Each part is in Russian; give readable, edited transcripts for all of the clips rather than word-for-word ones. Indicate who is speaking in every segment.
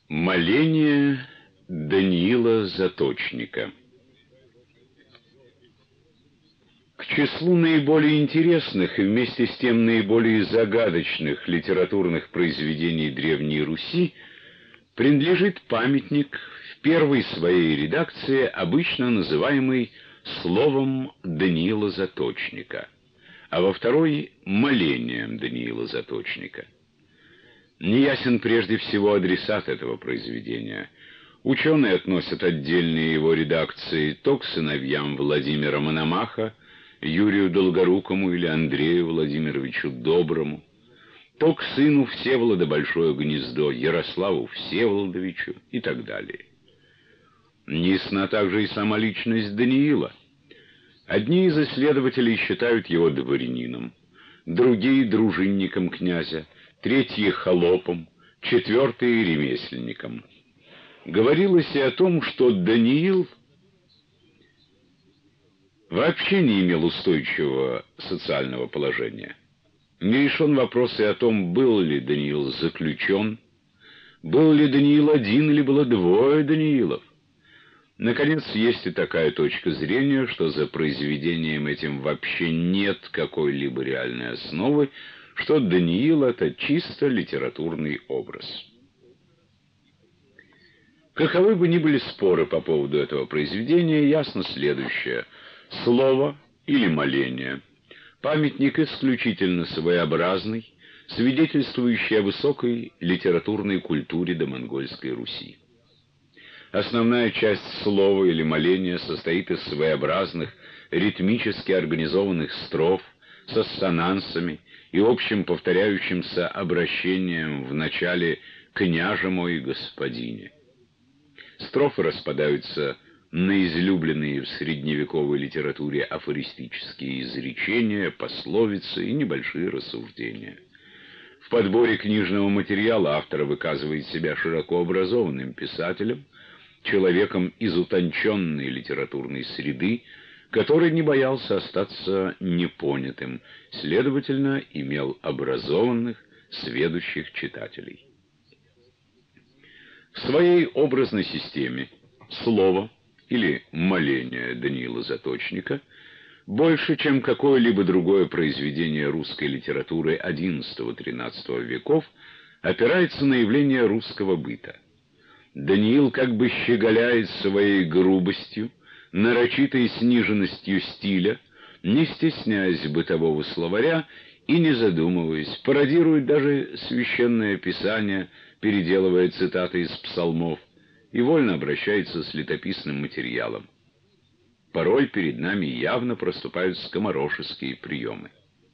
Speaker 1: Моление Даниила Заточника. К числу наиболее интересных и вместе с тем наиболее загадочных литературных произведений Древней Руси принадлежит памятник в первой своей редакции, обычно называемый словом Даниила Заточника, а во второй — молением Даниила Заточника. Неясен прежде всего адресат этого произведения. Ученые относят отдельные его редакции то к сыновьям Владимира Мономаха, Юрию Долгорукому или Андрею Владимировичу Доброму, то к сыну Всеволода Большое Гнездо, Ярославу Всеволодовичу и так далее. Неясна также и сама личность Даниила. Одни из исследователей считают его дворянином, другие — дружинником князя, третьи — холопом, четвертые — ремесленником. Говорилось и о том, что Даниил вообще не имел устойчивого социального положения. Не решен вопрос и о том, был ли Даниил заключен, был ли Даниил один или было двое Даниилов. Наконец, есть и такая точка зрения, что за произведением этим вообще нет какой-либо реальной основы, что Даниил — это чисто литературный образ. Каковы бы ни были споры по поводу этого произведения, ясно следующее: слово или моление — памятник исключительно своеобразный, свидетельствующий о высокой литературной культуре домонгольской Руси. Основная часть слова или моления состоит из своеобразных, ритмически организованных строф с ассонансами и общим повторяющимся обращением в начале «княже мой, господине». Строфы распадаются на излюбленные в средневековой литературе афористические изречения, пословицы и небольшие рассуждения. В подборе книжного материала автор выказывает себя широко образованным писателем, человеком из утонченной литературной среды, который не боялся остаться непонятым, следовательно, имел образованных, сведущих читателей. В своей образной системе слово или моление Даниила Заточника больше, чем какое-либо другое произведение русской литературы XI-XIII веков, опирается на явление русского быта. Даниил как бы щеголяет своей грубостью, нарочитой сниженностью стиля, не стесняясь бытового словаря и, не задумываясь, пародирует даже священное писание, переделывая цитаты из псалмов, и вольно обращается с летописным материалом. Порой перед нами явно проступают скоморошеские приемы.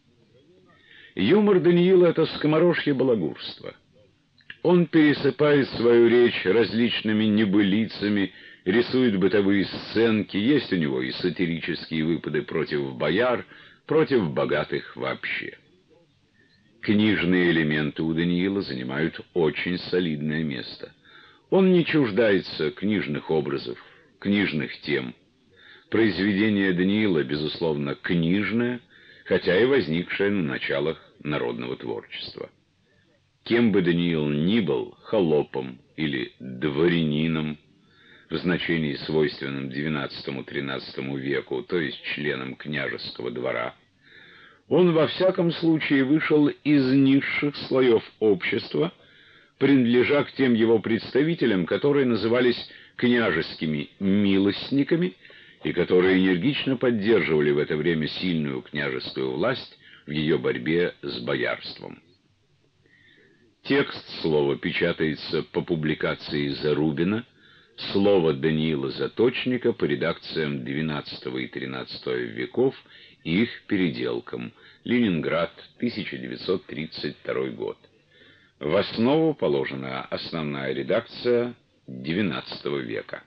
Speaker 1: Юмор Даниила — это скоморожье балагурство. Он пересыпает свою речь различными небылицами, рисует бытовые сценки, есть у него и сатирические выпады против бояр, против богатых вообще. Книжные элементы у Даниила занимают очень солидное место. Он не чуждается книжных образов, книжных тем. Произведение Даниила, безусловно, книжное, хотя и возникшее на началах народного творчества. Кем бы Даниил ни был, холопом или дворянином, в значении свойственном XII-XIII веку, то есть членом княжеского двора, он во всяком случае вышел из низших слоев общества, принадлежа к тем его представителям, которые назывались княжескими милостниками и которые энергично поддерживали в это время сильную княжескую власть в ее борьбе с боярством. Текст слова печатается по публикации Зарубина, слово Даниила Заточника по редакциям XII и XIII веков и их переделкам. Ленинград, 1932 год. В основу положена основная редакция XIX века.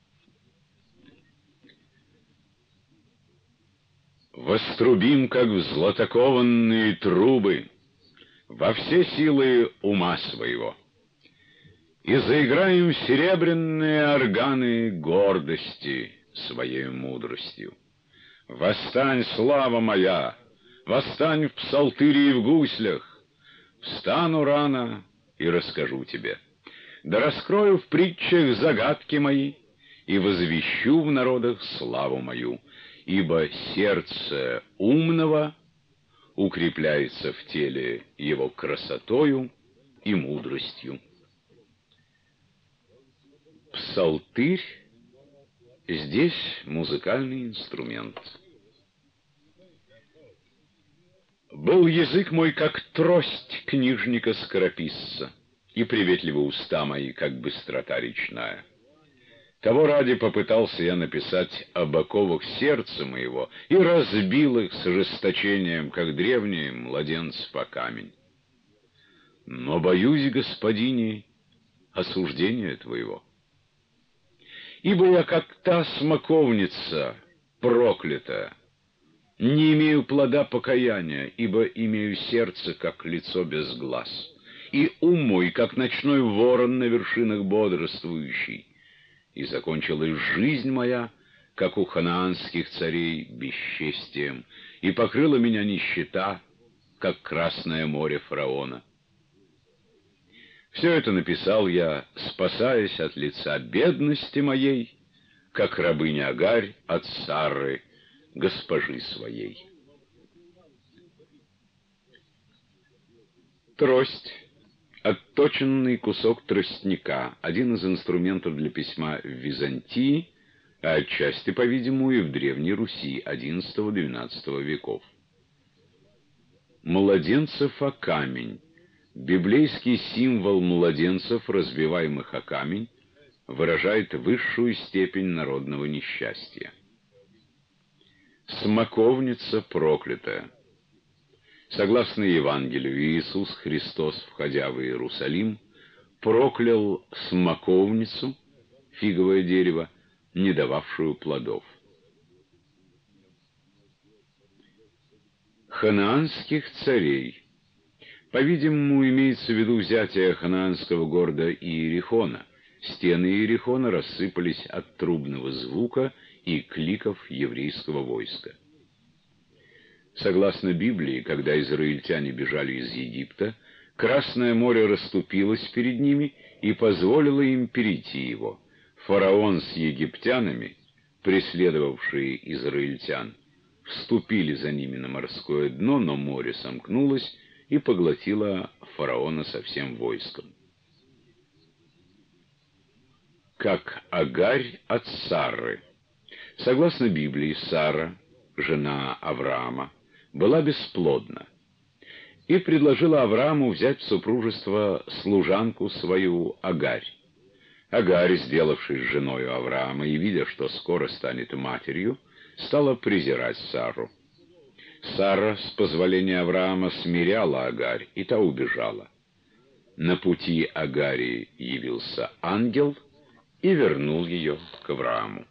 Speaker 1: Вострубим, как в златокованные трубы, во все силы ума своего, и заиграем серебряные органы гордости своей мудростью. Восстань, слава моя, восстань в псалтыре и в гуслях, встану рано и расскажу тебе. да раскрою в притчах загадки мои и возвещу в народах славу мою, ибо сердце умного укрепляется в теле его красотою и мудростью. Псалтырь здесь музыкальный инструмент. Был язык мой, как трость книжника-скорописца, и приветливы уста мои, как быстрота речная. Того ради попытался я написать об оковах сердца моего и разбил их с ожесточением, как древние младенцы по камень. Но боюсь, господине, осуждения твоего. Ибо я, как та смоковница проклята, не имею плода покаяния, ибо имею сердце, как лицо без глаз, и ум мой, как ночной ворон на вершинах бодрствующий, и закончилась жизнь моя, как у ханаанских царей, бесчестием, и покрыла меня нищета, как Красное море фараона. Все это написал я, спасаясь от лица бедности моей, как рабыня Агарь от Сарры, госпожи своей. Трость — отточенный кусок тростника, один из инструментов для письма в Византии, а отчасти, по-видимому, и в Древней Руси XI-XII веков. Младенцев о камень. Библейский символ младенцев, разбиваемых о камень, выражает высшую степень народного несчастья. Смоковница проклятая. Согласно Евангелию, Иисус Христос, входя в Иерусалим, проклял смоковницу, фиговое дерево, не дававшую плодов. Ханаанских царей. По-видимому, имеется в виду взятие ханаанского города Иерихона. Стены Иерихона рассыпались от трубного звука и кликов еврейского войска. Согласно Библии, когда израильтяне бежали из Египта, Красное море расступилось перед ними и позволило им перейти его. Фараон с египтянами, преследовавшие израильтян, вступили за ними на морское дно, но море сомкнулось и поглотило фараона со всем войском. Как Агарь от Сарры. Согласно Библии, Сара, жена Авраама, была бесплодна и предложила Аврааму взять в супружество служанку свою Агарь. Агарь, сделавшись женою Авраама и видя, что скоро станет матерью, стала презирать Сару. Сара, с позволения Авраама, смиряла Агарь, и та убежала. На пути Агари явился ангел и вернул ее к Аврааму.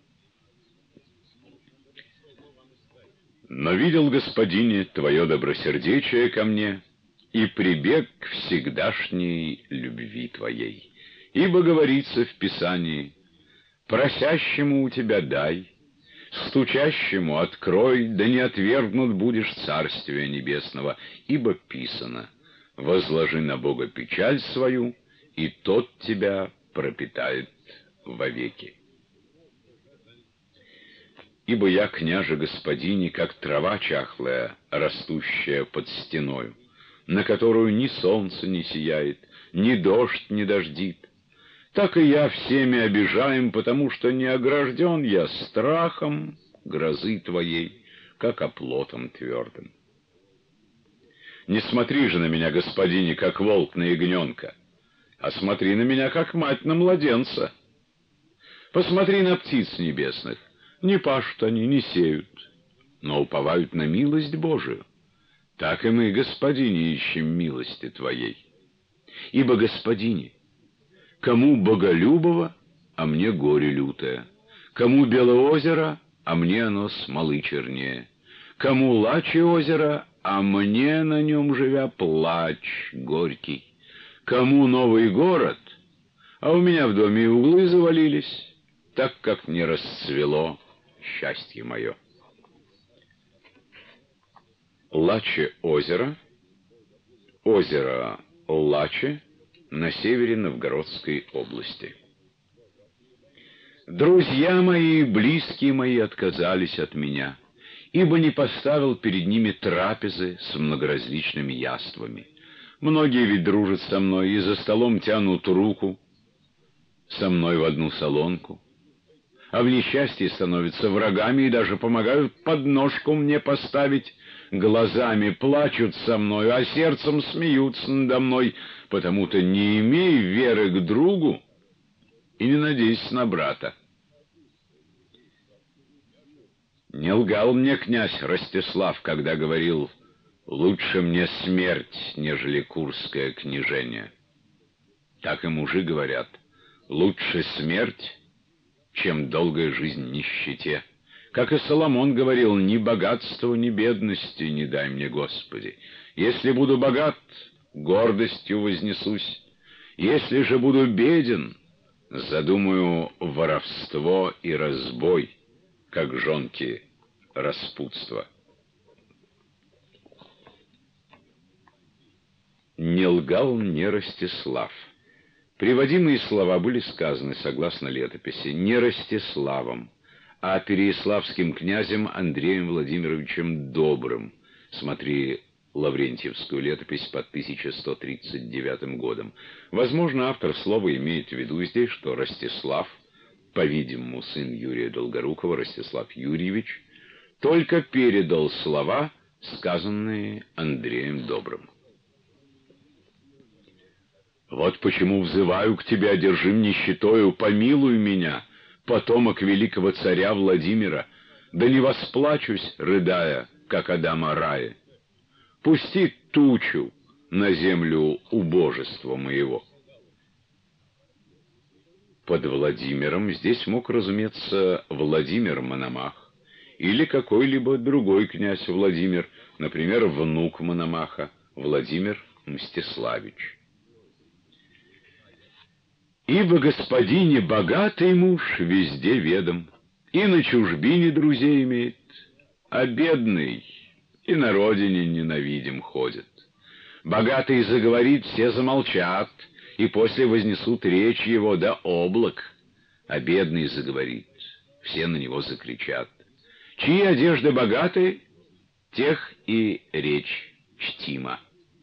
Speaker 1: Но видел, господине, твое добросердечие ко мне и прибег к всегдашней любви твоей. Ибо говорится в Писании: «Просящему у тебя дай, стучащему открой, да не отвергнут будешь Царствия Небесного». Ибо писано: «Возложи на Бога печаль свою, и тот тебя пропитает вовеки». Ибо я, княже господине, как трава чахлая, растущая под стеною, на которую ни солнце не сияет, ни дождь не дождит, так и я всеми обижаем, потому что не огражден я страхом грозы твоей, как оплотом твердым. Не смотри же на меня, господине, как волк на ягненка, а смотри на меня, как мать на младенца. Посмотри на птиц небесных. Не пашут они, не сеют, но уповают на милость Божию. Так и мы, господине, ищем милости твоей. Ибо, господине, кому боголюбово, а мне горе лютое, кому белое озеро, а мне оно смолы чернее, кому лаче озеро, а мне на нем живя плач горький, кому новый город, а у меня в доме и углы завалились, так как не расцвело счастье мое. Лаче озеро, озеро Лаче, на севере Новгородской области. Друзья мои и близкие мои отказались от меня, ибо не поставил перед ними трапезы с многоразличными яствами. Многие ведь дружат со мной и за столом тянут руку со мной в одну солонку, а в несчастье становятся врагами и даже помогают подножку мне поставить, глазами плачут со мной, а сердцем смеются надо мной, потому-то не имей веры к другу и не надейся на брата. Не лгал мне князь Ростислав, когда говорил: «Лучше мне смерть, нежели курское княжение». Так и мужи говорят: «Лучше смерть, чем долгая жизнь в нищете». Как и Соломон говорил: «Ни богатства, ни бедности не дай мне, Господи. Если буду богат, гордостью вознесусь. Если же буду беден, задумаю воровство и разбой, как жонки распутства». Не лгал мне Ростислав. Приводимые слова были сказаны, согласно летописи, не Ростиславом, а переяславским князем Андреем Владимировичем Добрым. Смотри Лаврентьевскую летопись под 1139 годом. Возможно, автор слова имеет в виду здесь, что Ростислав, по-видимому, сын Юрия Долгорукова, Ростислав Юрьевич, только передал слова, сказанные Андреем Добрым. «Вот почему взываю к тебе, одержим нищетою, помилуй меня, потомок великого царя Владимира, да не восплачусь, рыдая, как Адам о рае. Пусти тучу на землю убожества моего». Под Владимиром здесь мог разуметься Владимир Мономах или какой-либо другой князь Владимир, например, внук Мономаха, Владимир Мстиславич. «Ибо господине богатый муж везде ведом, и на чужбине друзей имеет, а бедный и на родине ненавидим ходит. Богатый заговорит, все замолчат, и после вознесут речь его до облак, а бедный заговорит, все на него закричат. Чьи одежды богаты, тех и речь чтима.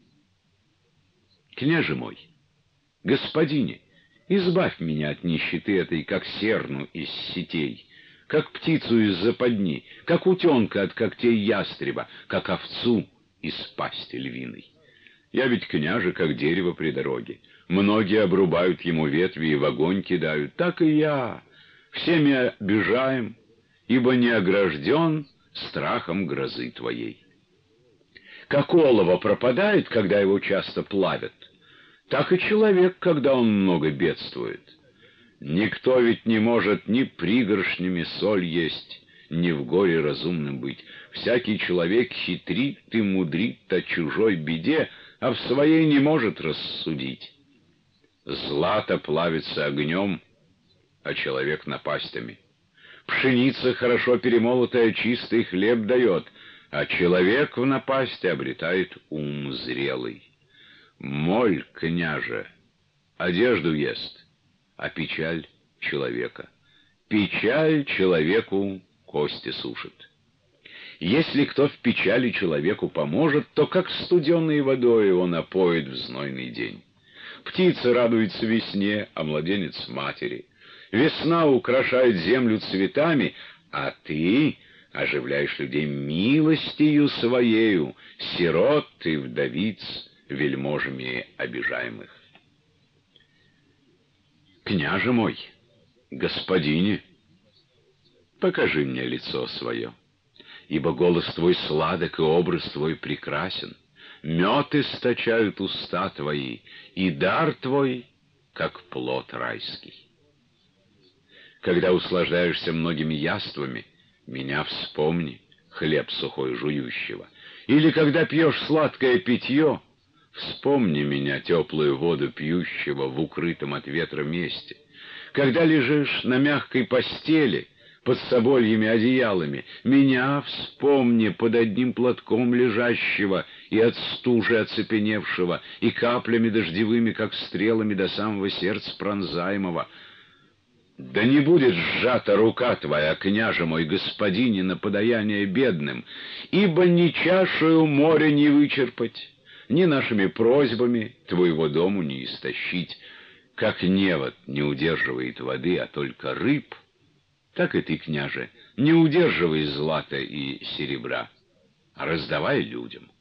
Speaker 1: Княже мой, господине, избавь меня от нищеты этой, как серну из сетей, как птицу из западни, как утенка от когтей ястреба, как овцу из пасти львиной. Я ведь княже, как дерево при дороге. Многие обрубают ему ветви и в огонь кидают. Так и я. Всеми обижаем, ибо не огражден страхом грозы твоей. Как олово пропадает, когда его часто плавят, так и человек, когда он много бедствует. Никто ведь не может ни пригоршнями соль есть, ни в горе разумным быть. Всякий человек хитрит и мудрит о чужой беде, а в своей не может рассудить. Злато плавится огнем, а человек напастями. Пшеница, хорошо перемолотая, чистый хлеб дает, а человек в напасти обретает ум зрелый. Моль, княже, одежду ест, а печаль человека. Печаль человеку кости сушит. Если кто в печали человеку поможет, то как студеной водой его напоит в знойный день. Птица радуется весне, а младенец — матери. Весна украшает землю цветами, а ты оживляешь людей милостью своею, сирот и вдовиц вельможами обижаемых. Княже мой, господине, покажи мне лицо свое, ибо голос твой сладок и образ твой прекрасен. Мед источают уста твои, и дар твой, как плод райский. Когда услаждаешься многими яствами, меня вспомни, хлеб сухой жующего. Или когда пьешь сладкое питье, вспомни меня, теплую воду пьющего в укрытом от ветра месте. Когда лежишь на мягкой постели, под собольями одеялами, меня вспомни под одним платком лежащего и от стужи оцепеневшего, и каплями дождевыми, как стрелами, до самого сердца пронзаемого. Да не будет сжата рука твоя, княже мой, господине, на подаяние бедным, ибо ни чашею моря не вычерпать, ни нашими просьбами твоего дому не истощить. Как невод не удерживает воды, а только рыб, так и ты, княже, не удерживай злата и серебра, а раздавай людям.